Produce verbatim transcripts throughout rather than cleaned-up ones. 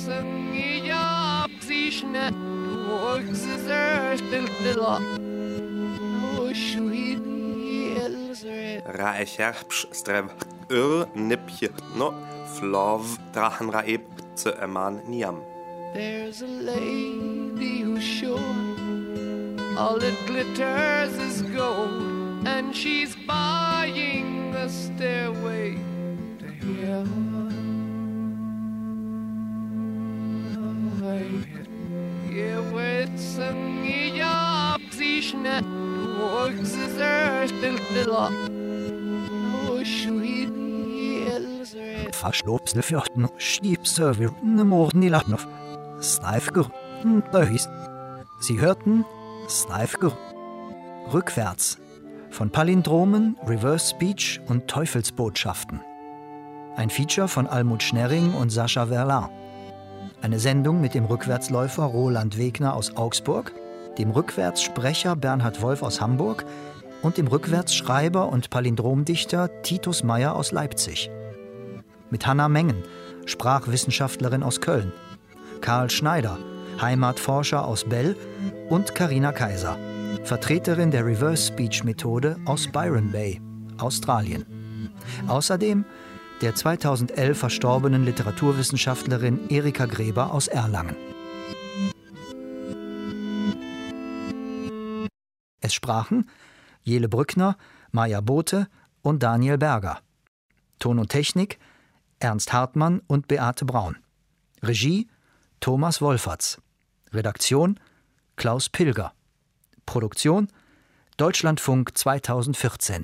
Raecherpsch strev ur nipje no flov drachen raeb zu eman niam. There's a lady who's sure all that glitters is gold, and she's buying a stairway to heaven. Yeah, it's a yeah, sich net works is earth little up. Oh, sweet Elsa. Verschlobste Vierten, Stiebste, wir morden die Lachnov. Snifger, Döhis. Sie hörten Snifger. Rückwärts. Von Palindromen, Reverse Speech und Teufelsbotschaften. Ein Feature von Almut Schnerring und Sascha Verlin. Eine Sendung mit dem Rückwärtsläufer Roland Wegner aus Augsburg, dem Rückwärtssprecher Bernhard Wolf aus Hamburg und dem Rückwärtsschreiber und Palindromdichter Titus Meyer aus Leipzig. Mit Hanna Mengen, Sprachwissenschaftlerin aus Köln, Karl Schneider, Heimatforscher aus Bell und Carina Kaiser, Vertreterin der Reverse-Speech-Methode aus Byron Bay, Australien. Außerdem der zweitausendelf verstorbenen Literaturwissenschaftlerin Erika Gräber aus Erlangen. Es sprachen Jele Brückner, Maja Bote und Daniel Berger. Ton und Technik Ernst Hartmann und Beate Braun. Regie Thomas Wolferts. Redaktion Klaus Pilger. Produktion Deutschlandfunk zweitausendvierzehn.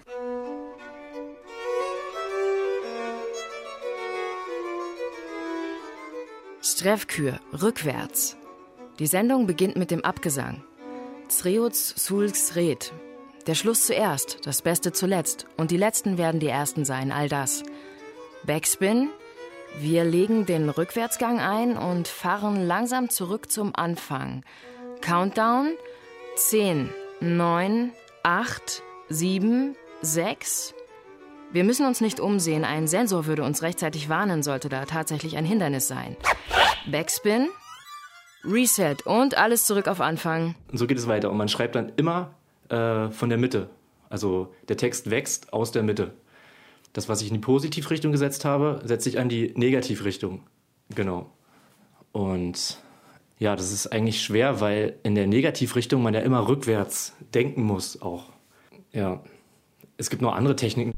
Strevkür, rückwärts. Die Sendung beginnt mit dem Abgesang. Zreuz sulks red. Der Schluss zuerst, das Beste zuletzt. Und die Letzten werden die Ersten sein, all das. Backspin. Wir legen den Rückwärtsgang ein und fahren langsam zurück zum Anfang. Countdown. zehn, neun, acht, sieben, sechs. Wir müssen uns nicht umsehen. Ein Sensor würde uns rechtzeitig warnen, sollte da tatsächlich ein Hindernis sein. Backspin. Reset und alles zurück auf Anfang. Und so geht es weiter. Und man schreibt dann immer äh, von der Mitte. Also der Text wächst aus der Mitte. Das, was ich in die Positivrichtung gesetzt habe, setze ich an die Negativrichtung. Genau. Und ja, das ist eigentlich schwer, weil in der Negativrichtung man ja immer rückwärts denken muss auch. Ja, es gibt noch andere Techniken.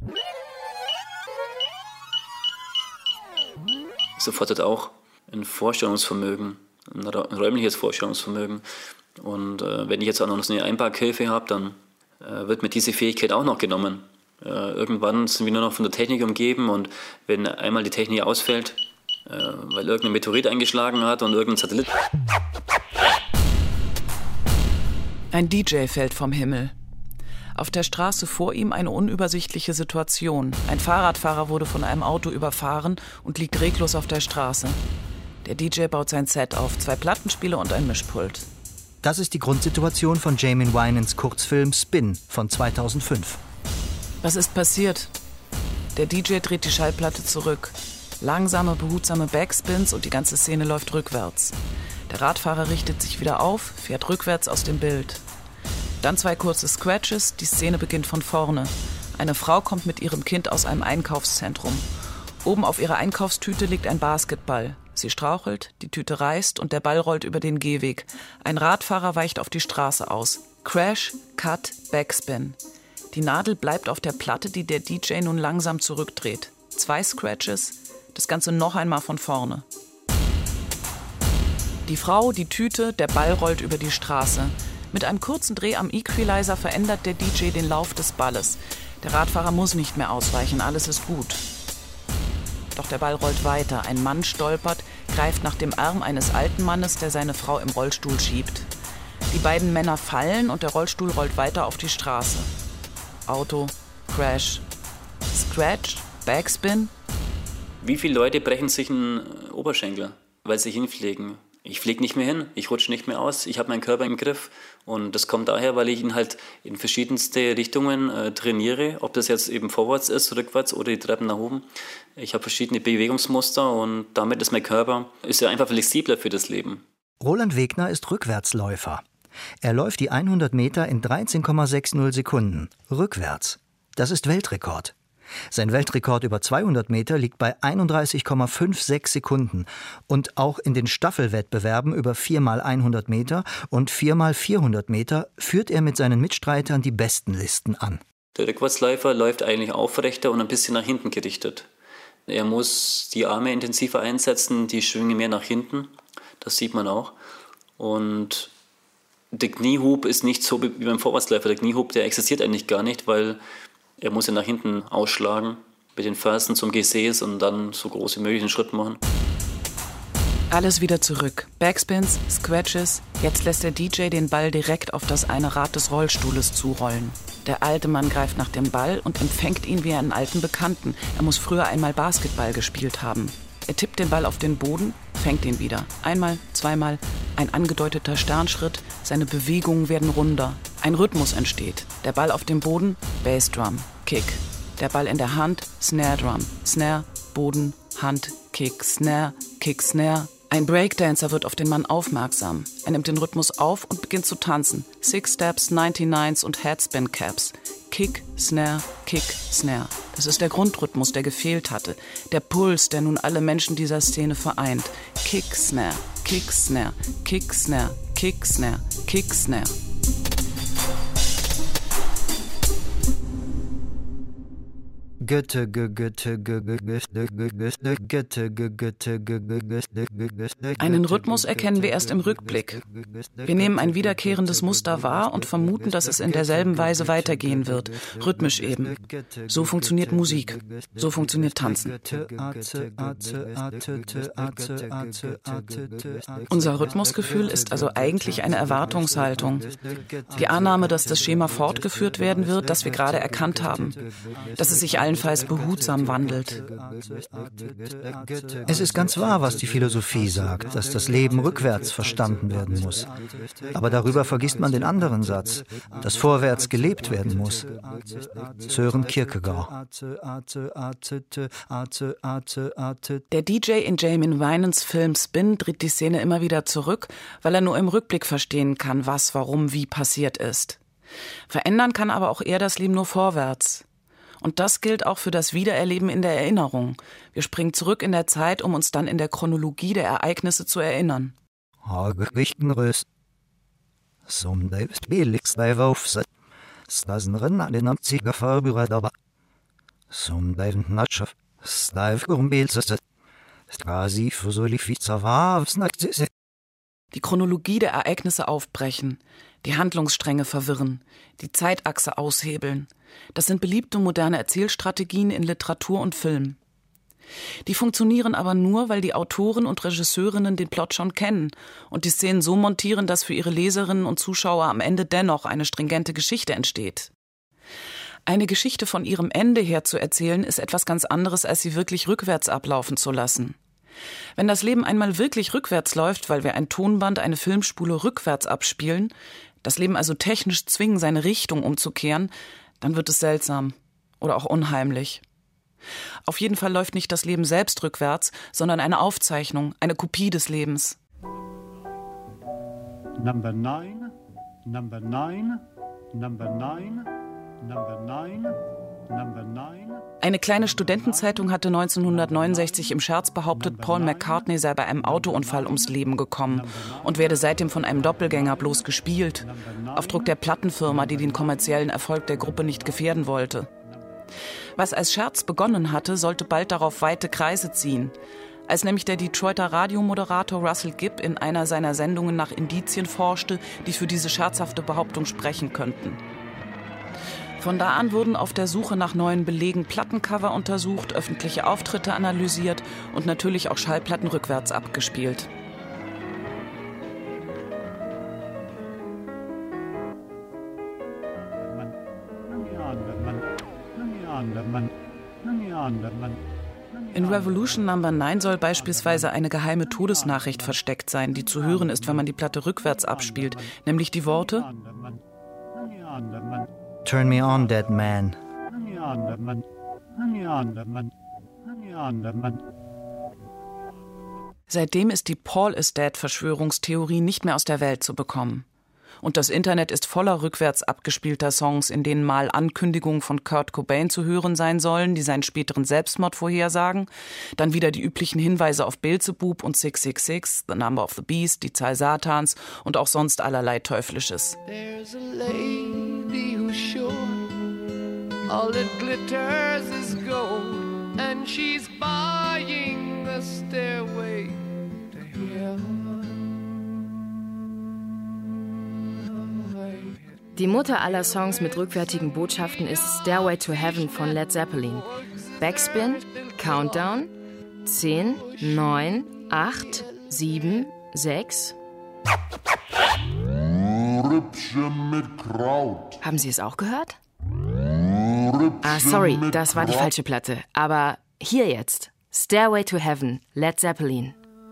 Es erfordert auch ein Vorstellungsvermögen, ein räumliches Vorstellungsvermögen. Und äh, wenn ich jetzt auch noch eine Einparkhilfe habe, dann äh, wird mir diese Fähigkeit auch noch genommen. Äh, irgendwann sind wir nur noch von der Technik umgeben und wenn einmal die Technik ausfällt, äh, weil irgendein Meteorit eingeschlagen hat und irgendein Satellit... Ein D J fällt vom Himmel. Auf der Straße vor ihm eine unübersichtliche Situation. Ein Fahrradfahrer wurde von einem Auto überfahren und liegt reglos auf der Straße. Der D J baut sein Set auf, zwei Plattenspieler und ein Mischpult. Das ist die Grundsituation von Jamin Winans Kurzfilm Spin von zweitausendfünf. Was ist passiert? Der D J dreht die Schallplatte zurück. Langsame, behutsame Backspins und die ganze Szene läuft rückwärts. Der Radfahrer richtet sich wieder auf, fährt rückwärts aus dem Bild. Dann zwei kurze Scratches, die Szene beginnt von vorne. Eine Frau kommt mit ihrem Kind aus einem Einkaufszentrum. Oben auf ihrer Einkaufstüte liegt ein Basketball. Sie strauchelt, die Tüte reißt und der Ball rollt über den Gehweg. Ein Radfahrer weicht auf die Straße aus. Crash, Cut, Backspin. Die Nadel bleibt auf der Platte, die der D J nun langsam zurückdreht. Zwei Scratches, das Ganze noch einmal von vorne. Die Frau, die Tüte, der Ball rollt über die Straße. Mit einem kurzen Dreh am Equalizer verändert der D J den Lauf des Balles. Der Radfahrer muss nicht mehr ausweichen, alles ist gut. Doch der Ball rollt weiter. Ein Mann stolpert, greift nach dem Arm eines alten Mannes, der seine Frau im Rollstuhl schiebt. Die beiden Männer fallen und der Rollstuhl rollt weiter auf die Straße. Auto, Crash, Scratch, Backspin. Wie viele Leute brechen sich einen Oberschenkel, weil sie hinfliegen? Ich fliege nicht mehr hin, ich rutsche nicht mehr aus, ich habe meinen Körper im Griff. Und das kommt daher, weil ich ihn halt in verschiedenste Richtungen äh, trainiere, ob das jetzt eben vorwärts ist, rückwärts oder die Treppen nach oben. Ich habe verschiedene Bewegungsmuster und damit ist mein Körper ist ja einfach flexibler für das Leben. Roland Wegner ist Rückwärtsläufer. Er läuft die hundert Meter in dreizehn Komma sechzig Sekunden, rückwärts. Das ist Weltrekord. Sein Weltrekord über zweihundert Meter liegt bei einunddreißig Komma sechsundfünfzig Sekunden. Und auch in den Staffelwettbewerben über vier mal hundert Meter und vier mal vierhundert Meter führt er mit seinen Mitstreitern die besten Listen an. Der Rückwärtsläufer läuft eigentlich aufrechter und ein bisschen nach hinten gerichtet. Er muss die Arme intensiver einsetzen, die Schwünge mehr nach hinten. Das sieht man auch. Und der Kniehub ist nicht so wie beim Vorwärtsläufer. Der Kniehub, der existiert eigentlich gar nicht, weil er muss ja nach hinten ausschlagen, mit den Fersen zum Gesäß und dann so groß wie möglich einen Schritt machen. Alles wieder zurück. Backspins, Scratches. Jetzt lässt der D J den Ball direkt auf das eine Rad des Rollstuhles zurollen. Der alte Mann greift nach dem Ball und empfängt ihn wie einen alten Bekannten. Er muss früher einmal Basketball gespielt haben. Er tippt den Ball auf den Boden, fängt ihn wieder. Einmal, zweimal, ein angedeuteter Sternschritt. Seine Bewegungen werden runder. Ein Rhythmus entsteht. Der Ball auf dem Boden, Bassdrum, Kick. Der Ball in der Hand, Snare Drum. Snare, Boden, Hand, Kick, Snare, Kick, Snare. Ein Breakdancer wird auf den Mann aufmerksam. Er nimmt den Rhythmus auf und beginnt zu tanzen. Six Steps, ninety-nines und Headspin Caps. Kick, Snare, Kick, Snare. Das ist der Grundrhythmus, der gefehlt hatte. Der Puls, der nun alle Menschen dieser Szene vereint. Kick, Snare, Kick, Snare, Kick, Snare, Kick, Snare, Kick, Snare. Einen Rhythmus erkennen wir erst im Rückblick. Wir nehmen ein wiederkehrendes Muster wahr und vermuten, dass es in derselben Weise weitergehen wird. Rhythmisch eben. So funktioniert Musik. So funktioniert Tanzen. Unser Rhythmusgefühl ist also eigentlich eine Erwartungshaltung. Die Annahme, dass das Schema fortgeführt werden wird, das wir gerade erkannt haben. Dass es sich allenfalls behutsam wandelt. Es ist ganz wahr, was die Philosophie sagt, dass das Leben rückwärts verstanden werden muss. Aber darüber vergisst man den anderen Satz, dass vorwärts gelebt werden muss. Sören Kierkegaard. Der D J in Jamin Winans Film Spin dreht die Szene immer wieder zurück, weil er nur im Rückblick verstehen kann, was, warum, wie passiert ist. Verändern kann aber auch er das Leben nur vorwärts. Und das gilt auch für das Wiedererleben in der Erinnerung. Wir springen zurück in der Zeit, um uns dann in der Chronologie der Ereignisse zu erinnern. Die Chronologie der Ereignisse aufbrechen, die Handlungsstränge verwirren, die Zeitachse aushebeln. Das sind beliebte moderne Erzählstrategien in Literatur und Film. Die funktionieren aber nur, weil die Autoren und Regisseurinnen den Plot schon kennen und die Szenen so montieren, dass für ihre Leserinnen und Zuschauer am Ende dennoch eine stringente Geschichte entsteht. Eine Geschichte von ihrem Ende her zu erzählen, ist etwas ganz anderes, als sie wirklich rückwärts ablaufen zu lassen. Wenn das Leben einmal wirklich rückwärts läuft, weil wir ein Tonband, eine Filmspule rückwärts abspielen, das Leben also technisch zwingen, seine Richtung umzukehren, dann wird es seltsam oder auch unheimlich. Auf jeden Fall läuft nicht das Leben selbst rückwärts, sondern eine Aufzeichnung, eine Kopie des Lebens. Number nine, number nine, number nine, number nine, number nine. Eine kleine Studentenzeitung hatte neunzehnhundertneunundsechzig im Scherz behauptet, Paul McCartney sei bei einem Autounfall ums Leben gekommen und werde seitdem von einem Doppelgänger bloß gespielt. Auf Druck der Plattenfirma, die den kommerziellen Erfolg der Gruppe nicht gefährden wollte. Was als Scherz begonnen hatte, sollte bald darauf weite Kreise ziehen. Als nämlich der Detroiter Radiomoderator Russell Gibb in einer seiner Sendungen nach Indizien forschte, die für diese scherzhafte Behauptung sprechen könnten. Von da an wurden auf der Suche nach neuen Belegen Plattencover untersucht, öffentliche Auftritte analysiert und natürlich auch Schallplatten rückwärts abgespielt. In Revolution Number neun soll beispielsweise eine geheime Todesnachricht versteckt sein, die zu hören ist, wenn man die Platte rückwärts abspielt, nämlich die Worte: Turn me on, dead man. Seitdem ist die Paul is Dead-Verschwörungstheorie nicht mehr aus der Welt zu bekommen. Und das Internet ist voller rückwärts abgespielter Songs, in denen mal Ankündigungen von Kurt Cobain zu hören sein sollen, die seinen späteren Selbstmord vorhersagen, dann wieder die üblichen Hinweise auf Beelzebub und six six six, The Number of the Beast, die Zahl Satans und auch sonst allerlei Teuflisches. There's a lady who's sure all that glitters is gold, and she's buying the stairway to heaven. Die Mutter aller Songs mit rückwärtigen Botschaften ist Stairway to Heaven von Led Zeppelin. Backspin, Countdown, zehn, neun, acht, sieben, sechs. Rübschen mit Kraut. Haben Sie es auch gehört? Ah, sorry, das war die falsche Platte. Aber hier jetzt. Stairway to Heaven, Led Zeppelin.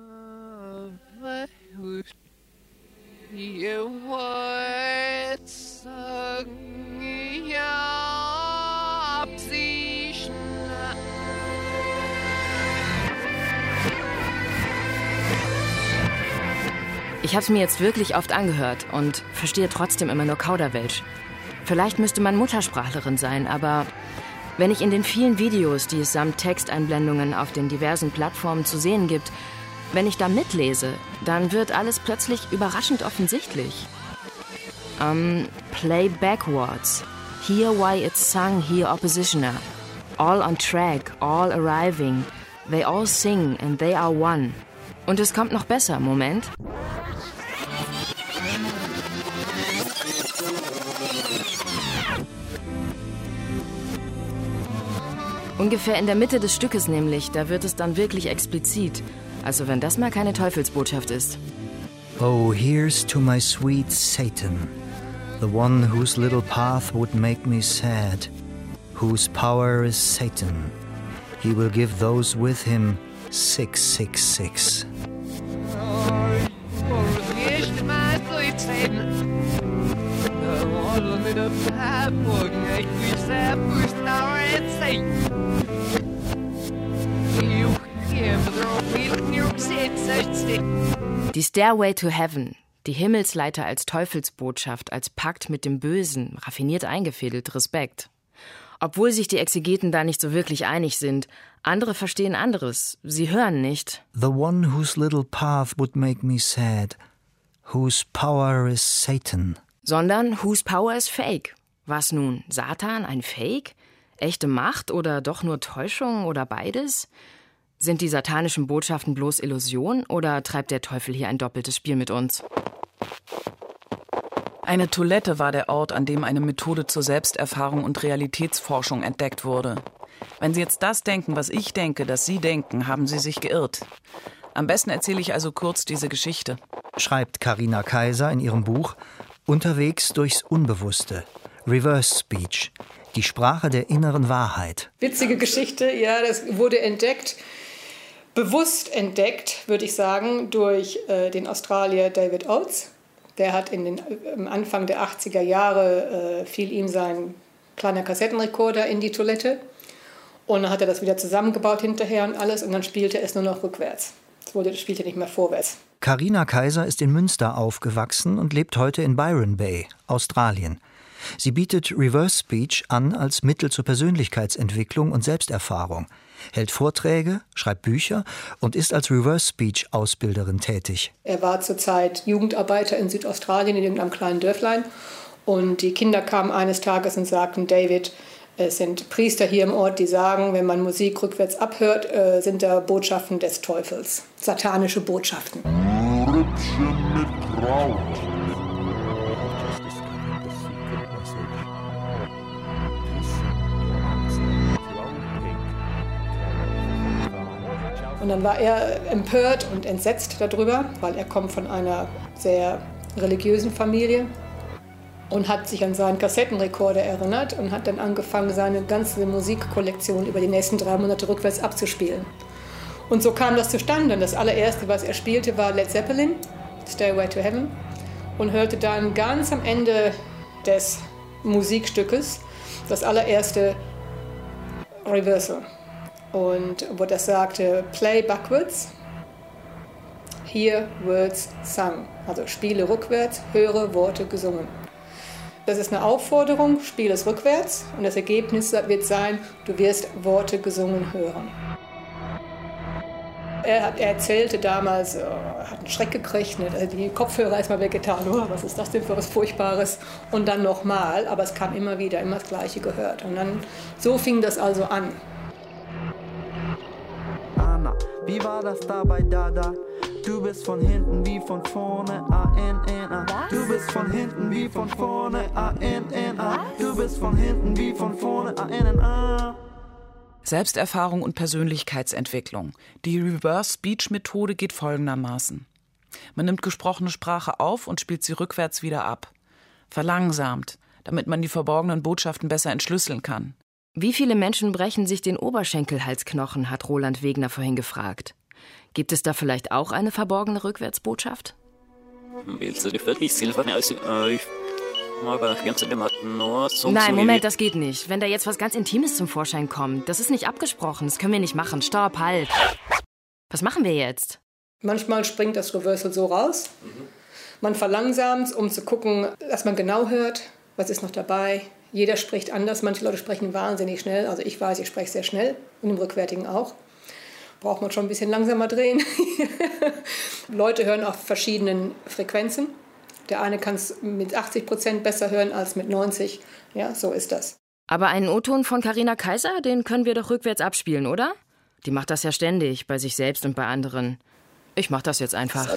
Ich habe es mir jetzt wirklich oft angehört und verstehe trotzdem immer nur Kauderwelsch. Vielleicht müsste man Muttersprachlerin sein, aber wenn ich in den vielen Videos, die es samt Texteinblendungen auf den diversen Plattformen zu sehen gibt, wenn ich da mitlese, dann wird alles plötzlich überraschend offensichtlich. Um, play backwards. Hear why it's sung, hear oppositioner. All on track, all arriving. They all sing and they are one. Und es kommt noch besser, Moment. Ungefähr in der Mitte des Stückes nämlich, da wird es dann wirklich explizit. Also wenn das mal keine Teufelsbotschaft ist. Oh, here's to my sweet Satan, the one whose little path would make me sad, whose power is Satan. He will give those with him six six six. Die Stairway to Heaven, die Himmelsleiter als Teufelsbotschaft, als Pakt mit dem Bösen, raffiniert eingefädelt, Respekt. Obwohl sich die Exegeten da nicht so wirklich einig sind, andere verstehen anderes, sie hören nicht. The one whose little path would make me sad, whose power is Satan. Sondern whose power is fake. Was nun, Satan ein Fake? Echte Macht oder doch nur Täuschung oder beides? Sind die satanischen Botschaften bloß Illusion oder treibt der Teufel hier ein doppeltes Spiel mit uns? Eine Toilette war der Ort, an dem eine Methode zur Selbsterfahrung und Realitätsforschung entdeckt wurde. Wenn Sie jetzt das denken, was ich denke, dass Sie denken, haben Sie sich geirrt. Am besten erzähle ich also kurz diese Geschichte. Schreibt Carina Kaiser in ihrem Buch Unterwegs durchs Unbewusste, Reverse Speech, die Sprache der inneren Wahrheit. Witzige Geschichte, ja, das wurde entdeckt, bewusst entdeckt, würde ich sagen, durch äh, den Australier David Oates. Der hat in den, am Anfang der achtziger Jahre, äh, fiel ihm sein kleiner Kassettenrekorder in die Toilette. Und dann hat er das wieder zusammengebaut hinterher und alles. Und dann spielte es nur noch rückwärts. Es wurde, das spielte nicht mehr vorwärts. Carina Kaiser ist in Münster aufgewachsen und lebt heute in Byron Bay, Australien. Sie bietet Reverse Speech an als Mittel zur Persönlichkeitsentwicklung und Selbsterfahrung, hält Vorträge, schreibt Bücher und ist als Reverse Speech Ausbilderin tätig. Er war zurzeit Jugendarbeiter in Südaustralien in irgendeinem kleinen Dörflein und die Kinder kamen eines Tages und sagten, David, es sind Priester hier im Ort, die sagen, wenn man Musik rückwärts abhört, äh, sind da Botschaften des Teufels, satanische Botschaften. Rübschen mit Kraut. Und dann war er empört und entsetzt darüber, weil er kommt von einer sehr religiösen Familie. und hat sich an seinen Kassettenrekorder erinnert und hat dann angefangen, seine ganze Musikkollektion über die nächsten drei Monate rückwärts abzuspielen. Und so kam das zustande. Das allererste, was er spielte, war Led Zeppelin, Stairway to Heaven, und hörte dann ganz am Ende des Musikstückes das allererste Reversal. Und wo das sagte, play backwards, hear words sung. Also spiele rückwärts, höre Worte gesungen. Das ist eine Aufforderung, spiele es rückwärts und das Ergebnis wird sein, du wirst Worte gesungen hören. Er, hat, er erzählte damals, er hat einen Schreck gekriegt, ne? Also die Kopfhörer erstmal weggetan, oh, was ist das denn für was Furchtbares? Und dann nochmal, aber es kam immer wieder, immer das Gleiche gehört. Und dann, so fing das also an. Anna, wie war das da bei Dada? Du bist von hinten wie von vorne, A N N A. Du bist von hinten wie von vorne, A N N A. Du bist von hinten wie von vorne, A N N A. Selbsterfahrung und Persönlichkeitsentwicklung. Die Reverse-Speech-Methode geht folgendermaßen. Man nimmt gesprochene Sprache auf und spielt sie rückwärts wieder ab. Verlangsamt, damit man die verborgenen Botschaften besser entschlüsseln kann. Wie viele Menschen brechen sich den Oberschenkelhalsknochen, hat Roland Wegner vorhin gefragt. Gibt es da vielleicht auch eine verborgene Rückwärtsbotschaft? Nein, Moment, das geht nicht. Wenn da jetzt was ganz Intimes zum Vorschein kommt, das ist nicht abgesprochen, das können wir nicht machen. Stopp, halt. Was machen wir jetzt? Manchmal springt das Reversal so raus. Man verlangsamt, um zu gucken, dass man genau hört, was ist noch dabei. Jeder spricht anders, manche Leute sprechen wahnsinnig schnell. Also ich weiß, ich spreche sehr schnell und im Rückwärtigen auch. Braucht man schon ein bisschen langsamer drehen. Leute hören auf verschiedenen Frequenzen. Der eine kann es mit achtzig Prozent besser hören als mit neunzig. Ja, so ist das. Aber einen O-Ton von Carina Kaiser, den können wir doch rückwärts abspielen, oder? Die macht das ja ständig, bei sich selbst und bei anderen. Ich mach das jetzt einfach.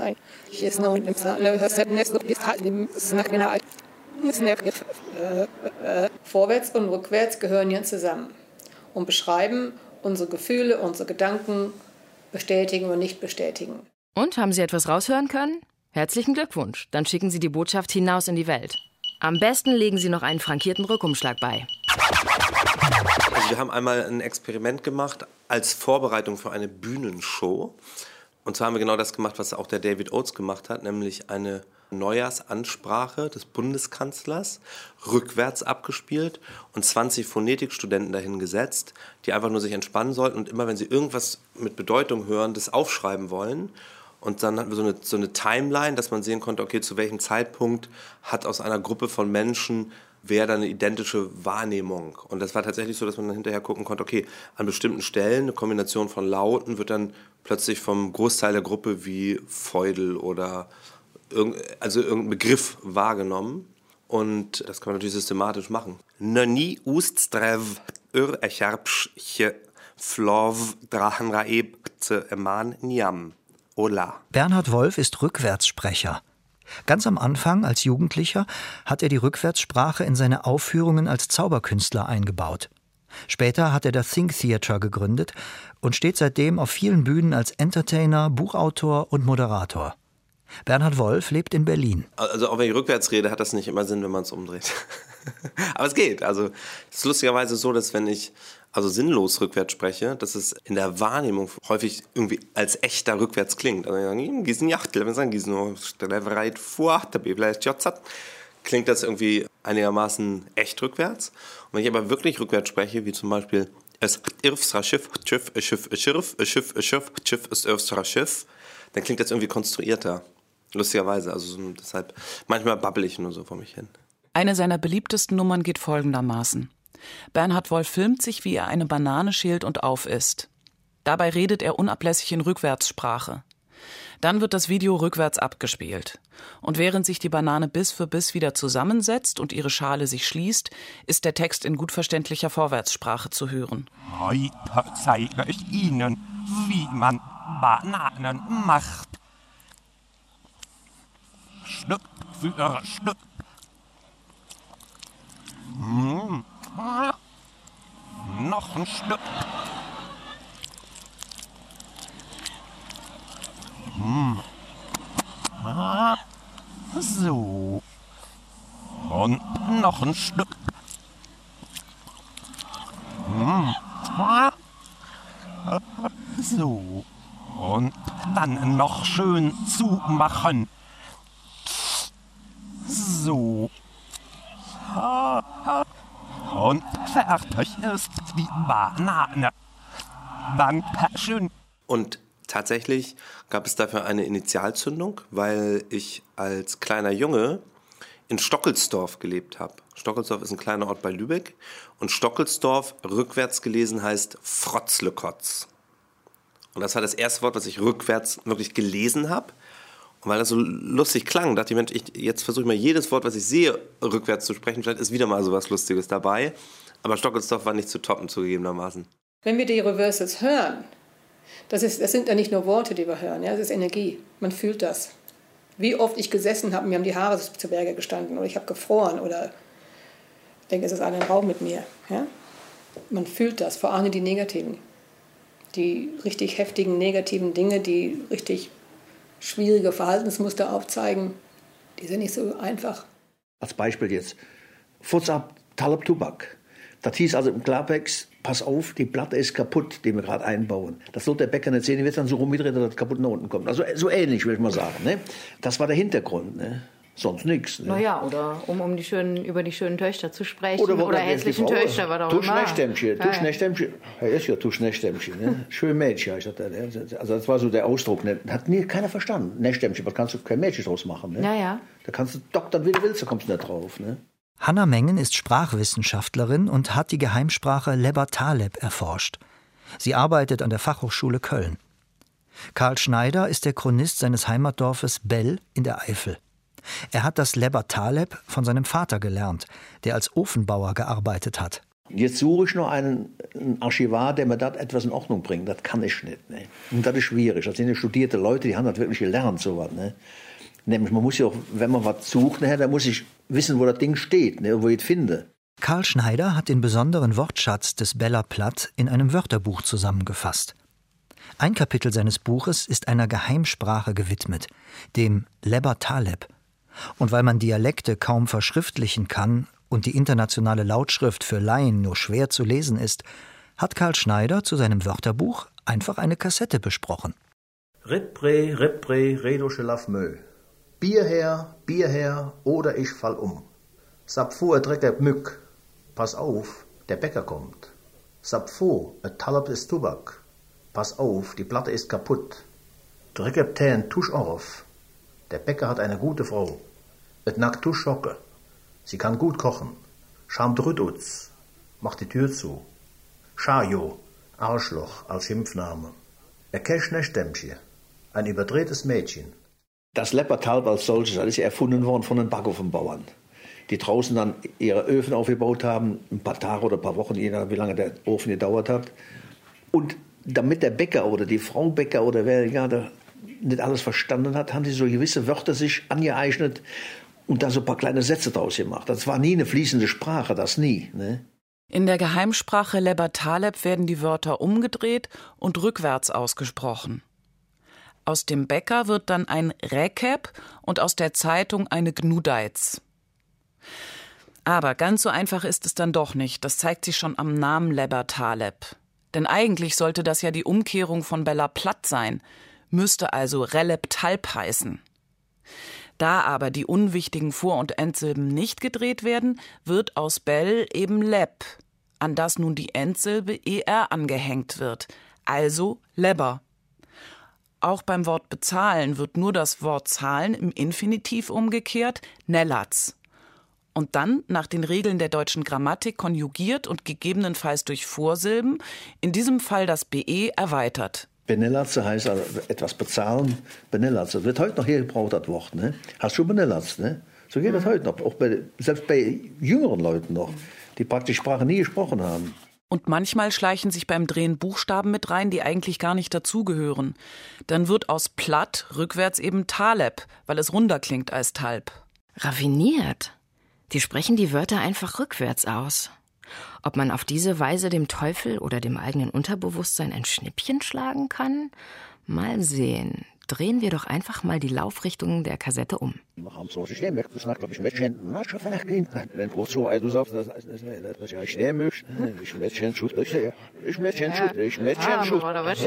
Vorwärts und rückwärts gehören ja zusammen und beschreiben unsere Gefühle, unsere Gedanken, bestätigen oder nicht bestätigen. Und, haben Sie etwas raushören können? Herzlichen Glückwunsch. Dann schicken Sie die Botschaft hinaus in die Welt. Am besten legen Sie noch einen frankierten Rückumschlag bei. Also wir haben einmal ein Experiment gemacht als Vorbereitung für eine Bühnenshow. Und zwar haben wir genau das gemacht, was auch der David Oates gemacht hat, nämlich eine Neujahrsansprache des Bundeskanzlers rückwärts abgespielt und zwanzig Phonetikstudenten dahin gesetzt, die einfach nur sich entspannen sollten und immer, wenn sie irgendwas mit Bedeutung hören, das aufschreiben wollen. Und dann hatten wir so eine, so eine Timeline, dass man sehen konnte, okay, zu welchem Zeitpunkt hat aus einer Gruppe von Menschen wer da eine identische Wahrnehmung. Und das war tatsächlich so, dass man dann hinterher gucken konnte, okay, an bestimmten Stellen, eine Kombination von Lauten wird dann plötzlich vom Großteil der Gruppe wie Feudel oder irg- also irgendein Begriff wahrgenommen. Und das kann man natürlich systematisch machen. Nani uststrev ur echarpsche flov drachenraeb ze eman niam. Ola. Bernhard Wolf ist Rückwärtssprecher. Ganz am Anfang, als Jugendlicher, hat er die Rückwärtssprache in seine Aufführungen als Zauberkünstler eingebaut. Später hat er das Think Theatre gegründet und steht seitdem auf vielen Bühnen als Entertainer, Buchautor und Moderator. Bernhard Wolf lebt in Berlin. Also auch wenn ich rückwärts rede, hat das nicht immer Sinn, wenn man es umdreht. Aber es geht. Also es ist lustigerweise so, dass wenn ich also sinnlos rückwärts spreche, dass es in der Wahrnehmung häufig irgendwie als echter rückwärts klingt. Also klingt das irgendwie einigermaßen echt rückwärts. Und wenn ich aber wirklich rückwärts spreche, wie zum Beispiel es irfsra Schiff, Schiff, Schiff, Schiff, Schiff, Schiff, Schiff ist irfsra Schiff, dann klingt das irgendwie konstruierter. Lustigerweise. Also deshalb, manchmal babbel ich nur so vor mich hin. Eine seiner beliebtesten Nummern geht folgendermaßen. Bernhard Wolf filmt sich, wie er eine Banane schält und aufisst. Dabei redet er unablässig in Rückwärtssprache. Dann wird das Video rückwärts abgespielt. Und während sich die Banane Biss für Biss wieder zusammensetzt und ihre Schale sich schließt, ist der Text in gut verständlicher Vorwärtssprache zu hören. Heute zeige ich Ihnen, wie man Bananen macht. Stück für Stück. Mmh. Noch ein Stück. Mmh. Ah, so. noch ein Stück. So. Und dann noch schön zumachen. So. Und fertig ist die Banane. Dankeschön. Und tatsächlich gab es dafür eine Initialzündung, weil ich als kleiner Junge in Stockelsdorf gelebt habe. Stockelsdorf ist ein kleiner Ort bei Lübeck. Und Stockelsdorf rückwärts gelesen heißt Frotzlekotz. Und das war das erste Wort, was ich rückwärts wirklich gelesen habe. Und weil das so lustig klang, dachte ich, Mensch, ich, jetzt versuche ich mal jedes Wort, was ich sehe, rückwärts zu sprechen. Vielleicht ist wieder mal so was Lustiges dabei. Aber Stockelsdorf war nicht zu toppen, zugegebenermaßen. Wenn wir die Reversals hören, das, ist, das sind ja nicht nur Worte, die wir hören, ja, das ist Energie. Man fühlt das. Wie oft ich gesessen habe, mir haben die Haare zu Berge gestanden oder ich habe gefroren oder ich denke, es ist einer im Raum mit mir. Ja? Man fühlt das, vor allem die negativen. Die richtig heftigen, negativen Dinge, die richtig schwierige Verhaltensmuster aufzeigen, die sind nicht so einfach. Als Beispiel jetzt, Futz ab, Talab Tubak. Das hieß also im Klartext, pass auf, die Platte ist kaputt, die wir gerade einbauen. Das soll der Bäcker nicht sehen, die wird dann so rumgedreht, dass das kaputt nach unten kommt. Also so ähnlich, will ich mal sagen. Ne? Das war der Hintergrund. Ne? Sonst nichts. Ne? Naja, oder um, um die schönen, über die schönen Töchter zu sprechen. Oder, oder hässlichen Töchter, was auch immer. Tuschnächtstämmchen, Tuschnächtstämmchen. Er ist ja Tuschnächtstämmchen. Ne? Schön Mädchen. Also das war so der Ausdruck. Ne? Hat nie keiner verstanden. Nächtstämmchen, was kannst du kein Mädchen draus machen? Ne? Naja. Da kannst du doktern, wie du willst, da kommst du nicht drauf. Ne? Hanna Mengen ist Sprachwissenschaftlerin und hat die Geheimsprache Leber-Taleb erforscht. Sie arbeitet an der Fachhochschule Köln. Karl Schneider ist der Chronist seines Heimatdorfes Bell in der Eifel. Er hat das Leber-Taleb von seinem Vater gelernt, der als Ofenbauer gearbeitet hat. Jetzt suche ich noch einen, einen Archivar, der mir das etwas in Ordnung bringt. Das kann ich nicht. Ne? Und das ist schwierig. Das sind ja studierte Leute, die haben das wirklich gelernt. So was, ne? Nämlich, man muss ja auch, wenn man was sucht, ne, dann muss ich wissen, wo das Ding steht, ne, wo ich es finde. Karl Schneider hat den besonderen Wortschatz des Beller Platt in einem Wörterbuch zusammengefasst. Ein Kapitel seines Buches ist einer Geheimsprache gewidmet, dem Leber-Taleb. Und weil man Dialekte kaum verschriftlichen kann und die internationale Lautschrift für Laien nur schwer zu lesen ist, hat Karl Schneider zu seinem Wörterbuch einfach eine Kassette besprochen. Rippre, Rippre, Redo Schelaf Mö. Bier her, Bier her, oder ich fall um. Sapfo, a Drecker Mück. Pass auf, der Bäcker kommt. Sapfo, a Talab ist Tubak. Pass auf, die Platte ist kaputt. Drecker Tän, tusch auf. Der Bäcker hat eine gute Frau. Et nackt tusch schocke. Sie kann gut kochen. Scham drütutz. Mach die Tür zu. Schajo, Arschloch als Schimpfname. Er kesch Nächtstämmchen. Ein überdrehtes Mädchen. Das Leber-Taleb als solches, das ist ja erfunden worden von den Backofenbauern, die draußen dann ihre Öfen aufgebaut haben, ein paar Tage oder ein paar Wochen, je nachdem, wie lange der Ofen gedauert hat. Und damit der Bäcker oder die Frau Bäcker oder wer gerade nicht alles verstanden hat, haben sie so gewisse Wörter sich angeeignet und da so ein paar kleine Sätze draus gemacht. Das war nie eine fließende Sprache, das nie. Ne? In der Geheimsprache Leber-Taleb werden die Wörter umgedreht und rückwärts ausgesprochen. Aus dem Bäcker wird dann ein Rekep und aus der Zeitung eine Gnudeiz. Aber ganz so einfach ist es dann doch nicht. Das zeigt sich schon am Namen Leber-Taleb. Denn eigentlich sollte das ja die Umkehrung von Bella Platt sein, müsste also Relep-Talb heißen. Da aber die unwichtigen Vor- und Endsilben nicht gedreht werden, wird aus Bell eben Leb, an das nun die Endsilbe er angehängt wird, also Leber. Auch beim Wort bezahlen wird nur das Wort zahlen im Infinitiv umgekehrt, nellatz. Und dann nach den Regeln der deutschen Grammatik konjugiert und gegebenenfalls durch Vorsilben, in diesem Fall das be erweitert. Benellatze heißt also etwas bezahlen, Benellatze. Wird heute noch hier gebraucht, das Wort. Ne? Hast du Benellatze, ne? So geht das heute noch, auch bei, selbst bei jüngeren Leuten noch, die praktisch Sprache nie gesprochen haben. Und manchmal schleichen sich beim Drehen Buchstaben mit rein, die eigentlich gar nicht dazugehören. Dann wird aus Platt rückwärts eben Taleb, weil es runder klingt als Talb. Raffiniert. Die sprechen die Wörter einfach rückwärts aus. Ob man auf diese Weise dem Teufel oder dem eigenen Unterbewusstsein ein Schnippchen schlagen kann? Mal sehen. drehen wir doch einfach mal die Laufrichtung der Kassette um. Wir haben so ein System, das ist, glaube ich, Mädchen. Na, schon vielleicht gehen. Wenn du so, du sagst, das ist, was ja ich nehmen möchte. Ich Mädchen schut, ich Mädchen schut, ich Mädchen schut.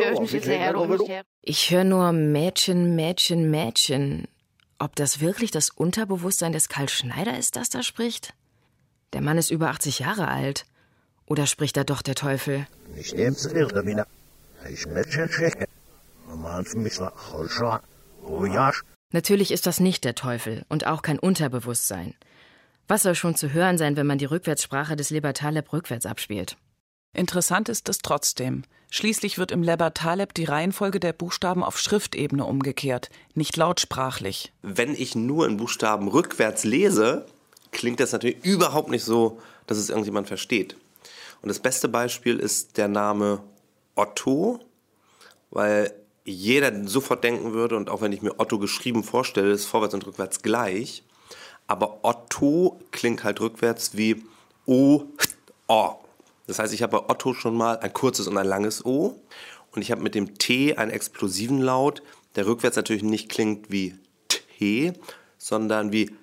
Ich höre nur Mädchen, Mädchen, Mädchen. Ob das wirklich das Unterbewusstsein des Karl Schneider ist, das da spricht? Der Mann ist über achtzig Jahre alt. Oder spricht da doch der Teufel? Ich nehme es irre, Mina. Ich Mädchen schicke. Normal für mich war Holschau. Oh ja. Natürlich ist das nicht der Teufel und auch kein Unterbewusstsein. Was soll schon zu hören sein, wenn man die Rückwärtssprache des Leber Taleb rückwärts abspielt? Interessant ist es trotzdem. Schließlich wird im Leber Taleb die Reihenfolge der Buchstaben auf Schriftebene umgekehrt, nicht lautsprachlich. Wenn ich nur einen Buchstaben rückwärts lese, klingt das natürlich überhaupt nicht so, dass es irgendjemand versteht. Und das beste Beispiel ist der Name Otto, weil jeder sofort denken würde, und auch wenn ich mir Otto geschrieben vorstelle, ist vorwärts und rückwärts gleich, aber Otto klingt halt rückwärts wie O, O. Das heißt, ich habe bei Otto schon mal ein kurzes und ein langes O und ich habe mit dem T einen explosiven Laut, der rückwärts natürlich nicht klingt wie T, sondern wie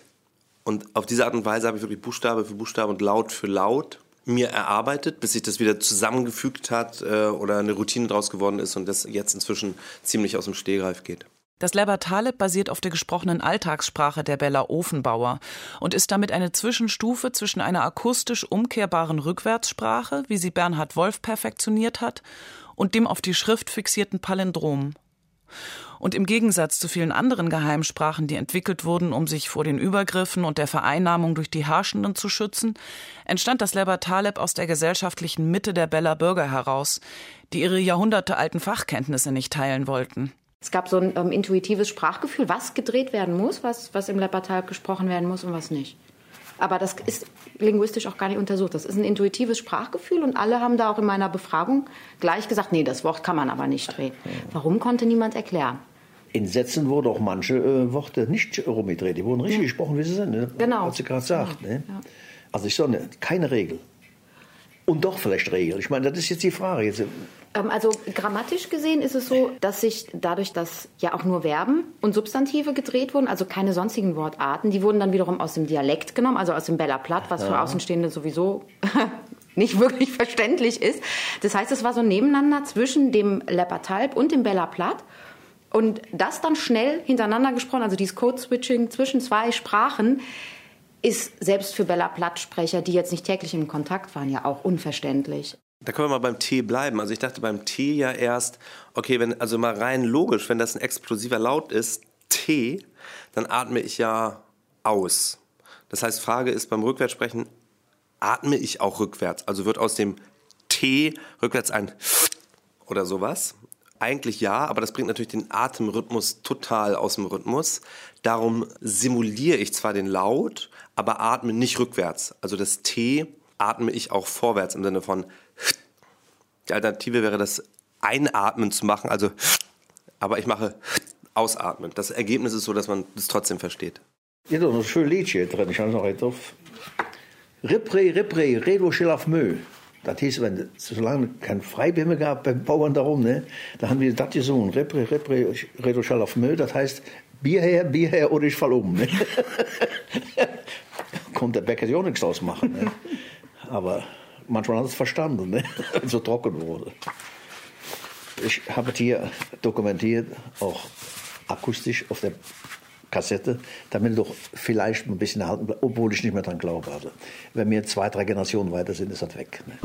und auf diese Art und Weise habe ich wirklich Buchstabe für Buchstabe und Laut für Laut mir erarbeitet, bis sich das wieder zusammengefügt hat äh, oder eine Routine draus geworden ist und das jetzt inzwischen ziemlich aus dem Stehgreif geht. Das Leber Taleb basiert auf der gesprochenen Alltagssprache der Bella Ofenbauer und ist damit eine Zwischenstufe zwischen einer akustisch umkehrbaren Rückwärtssprache, wie sie Bernhard Wolf perfektioniert hat, und dem auf die Schrift fixierten Palindrom. Und im Gegensatz zu vielen anderen Geheimsprachen, die entwickelt wurden, um sich vor den Übergriffen und der Vereinnahmung durch die Herrschenden zu schützen, entstand das Leber Taleb aus der gesellschaftlichen Mitte der Bella Bürger heraus, die ihre jahrhundertealten Fachkenntnisse nicht teilen wollten. Es gab so ein ähm, intuitives Sprachgefühl, was gedreht werden muss, was, was im Leber Taleb gesprochen werden muss und was nicht. Aber das ist linguistisch auch gar nicht untersucht. Das ist ein intuitives Sprachgefühl und alle haben da auch in meiner Befragung gleich gesagt, nee, das Wort kann man aber nicht drehen. Warum, konnte niemand erklären. In Sätzen wurden auch manche äh, Worte nicht rumgedreht. Die wurden richtig ja. gesprochen, wie sie sind. Ne? Genau. Was sie gerade sagt. Genau. Ne? Ja. Also ich sage, keine Regel. Und doch vielleicht Regel. Ich meine, das ist jetzt die Frage. Jetzt, ähm, also grammatisch gesehen ist es so, dass sich dadurch, dass ja auch nur Verben und Substantive gedreht wurden, also keine sonstigen Wortarten, die wurden dann wiederum aus dem Dialekt genommen, also aus dem Bella Platt, was ja. für Außenstehende sowieso nicht wirklich verständlich ist. Das heißt, es war so ein Nebeneinander zwischen dem Leber Taleb und dem Bella Platt. Und das dann schnell hintereinander gesprochen, also dieses Code-Switching zwischen zwei Sprachen, ist selbst für Bella Platt-Sprecher, die jetzt nicht täglich im Kontakt waren, ja auch unverständlich. Da können wir mal beim T bleiben. Also ich dachte beim T ja erst, okay, wenn, also mal rein logisch, wenn das ein explosiver Laut ist, T, dann atme ich ja aus. Das heißt, Frage ist beim Rückwärtssprechen, atme ich auch rückwärts? Also wird aus dem T rückwärts ein oder sowas? Eigentlich ja, aber das bringt natürlich den Atemrhythmus total aus dem Rhythmus. Darum simuliere ich zwar den Laut, aber atme nicht rückwärts. Also das T atme ich auch vorwärts im Sinne von. Die Alternative wäre das Einatmen zu machen, also aber ich mache Ausatmen. Das Ergebnis ist so, dass man das trotzdem versteht. Ja, da ist noch ein schönes Liedchen drin, ich habe noch nicht drauf. Ripre, Ripre, Redo Schilaf Mö. Das hieß, wenn solange kein Freibimmel gab beim Bauern darum, ne, da haben wir das gesungen. Repre, repre, Redo Schilaf Mö, das heißt Bier her, Bier her oder ich fall um. Ne? Konnte der Bäcker ja auch nichts draus machen. Ne? Aber manchmal hat es verstanden, ne? Wenn es so trocken wurde. Ich habe es hier dokumentiert, auch akustisch auf der Kassette, damit doch vielleicht ein bisschen erhalten bleibt, obwohl ich nicht mehr dran glaube. Also, wenn wir zwei, drei Generationen weiter sind, ist das weg. Ne?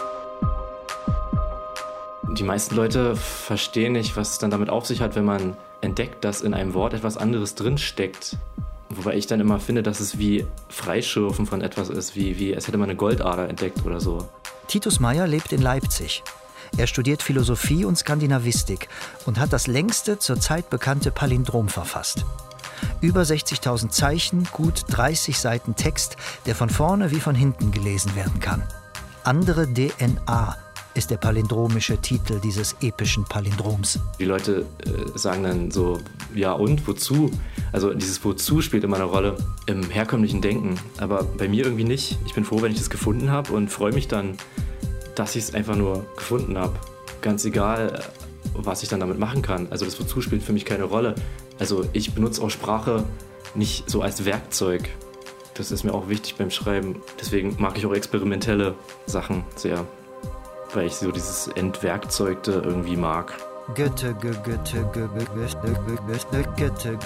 Die meisten Leute verstehen nicht, was es dann damit auf sich hat, wenn man entdeckt, dass in einem Wort etwas anderes drinsteckt. Wobei ich dann immer finde, dass es wie Freischürfen von etwas ist, wie, wie als hätte man eine Goldader entdeckt oder so. Titus Meyer lebt in Leipzig. Er studiert Philosophie und Skandinavistik und hat das längste zurzeit bekannte Palindrom verfasst. Über sechzigtausend Zeichen, gut dreißig Seiten Text, der von vorne wie von hinten gelesen werden kann. Andere D N A ist der palindromische Titel dieses epischen Palindroms. Die Leute äh, sagen dann so, ja und, wozu? Also dieses Wozu spielt immer eine Rolle im herkömmlichen Denken, aber bei mir irgendwie nicht. Ich bin froh, wenn ich das gefunden habe und freue mich dann, dass ich es einfach nur gefunden habe. Ganz egal, was ich dann damit machen kann. Also das Wozu spielt für mich keine Rolle. Also ich benutze auch Sprache nicht so als Werkzeug. Das ist mir auch wichtig beim Schreiben. Deswegen mag ich auch experimentelle Sachen sehr, weil ich so dieses Entwerkzeugte irgendwie mag. Götte, Götte, Götte, Götte,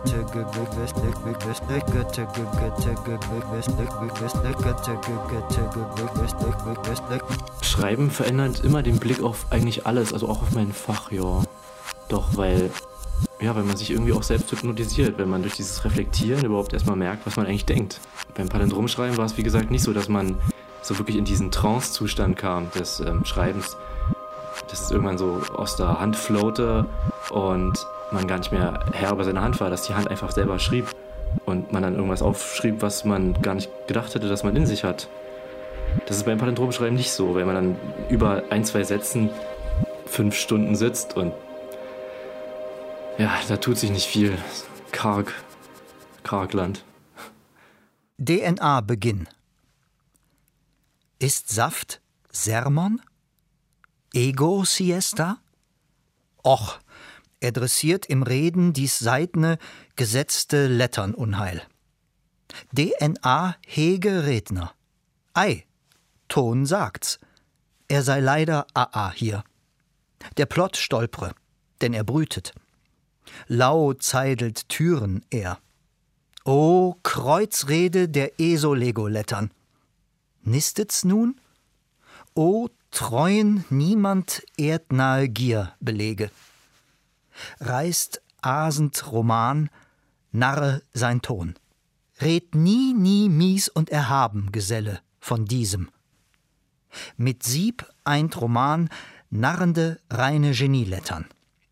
Schreiben verändert immer den Blick auf eigentlich alles, also auch auf mein Fach, ja. Doch, weil, ja, weil man sich irgendwie auch selbst hypnotisiert, wenn man durch dieses Reflektieren überhaupt erstmal merkt, was man eigentlich denkt. Beim Palindromschreiben war es, wie gesagt, nicht so, dass man so wirklich in diesen Trance-Zustand kam des ähm, Schreibens. Dass es irgendwann so aus der Hand floate und man gar nicht mehr Herr über seine Hand war, dass die Hand einfach selber schrieb und man dann irgendwas aufschrieb, was man gar nicht gedacht hätte, dass man in sich hat. Das ist beim Palindromschreiben nicht so, weil man dann über ein, zwei Sätzen fünf Stunden sitzt und ja, da tut sich nicht viel. Karg, Kargland. D N A-Beginn. Ist Saft Sermon? Ego-Siesta? Och, er dressiert im Reden dies seidne, gesetzte Letternunheil. D N A hege Redner. Ei, Ton sagt's. Er sei leider A A hier. Der Plott stolpre, denn er brütet. Lau zeidelt Türen er. O Kreuzrede der Esolego-Lettern. Nistet's nun? O treuen niemand erdnahe Gier belege. Reißt asend Roman, narre sein Ton. Red nie, nie mies und erhaben, Geselle, von diesem. Mit Sieb eint Roman narrende reine Genielettern.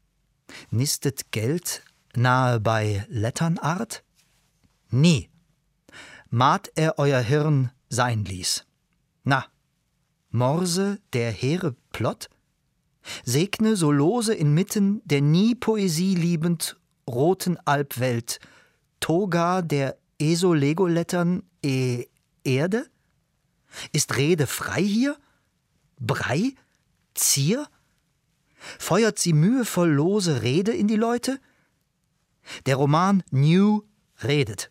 Nistet Geld nahe bei Letternart? Nie. Mat er euer Hirn sein ließ. Na, Morse, der hehre Plott? Segne so lose inmitten der nie Poesie liebend roten Alpwelt, Toga der Esolego-Lettern e Erde? Ist Rede frei hier? Brei? Zier? Feuert sie mühevoll lose Rede in die Leute? Der Roman New redet.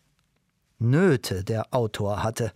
Nöte der Autor hatte.